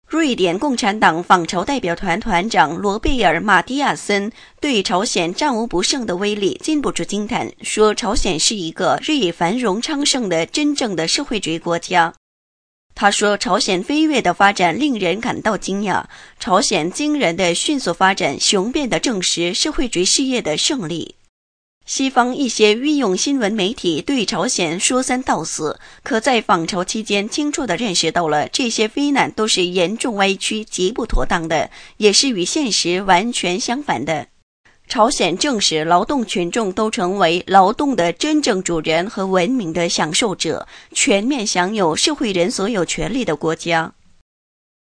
瑞典共产党访朝代表团团长罗贝尔·马蒂亚森对朝鲜战无不胜的威力禁不住惊叹，说朝鲜是一个日益繁荣昌盛的真正的社会主义国家。他说，朝鲜飞跃的发展令人感到惊讶，朝鲜惊人的迅速发展雄辩地证实社会主义事业的胜利。西方一些御用新闻媒体对朝鲜说三道四，可在访朝期间清楚地认识到了这些非难都是严重歪曲、极不妥当的，也是与现实完全相反的。朝鲜正使劳动群众都成为劳动的真正主人和文明的享受者，全面享有社会人所有权利的国家。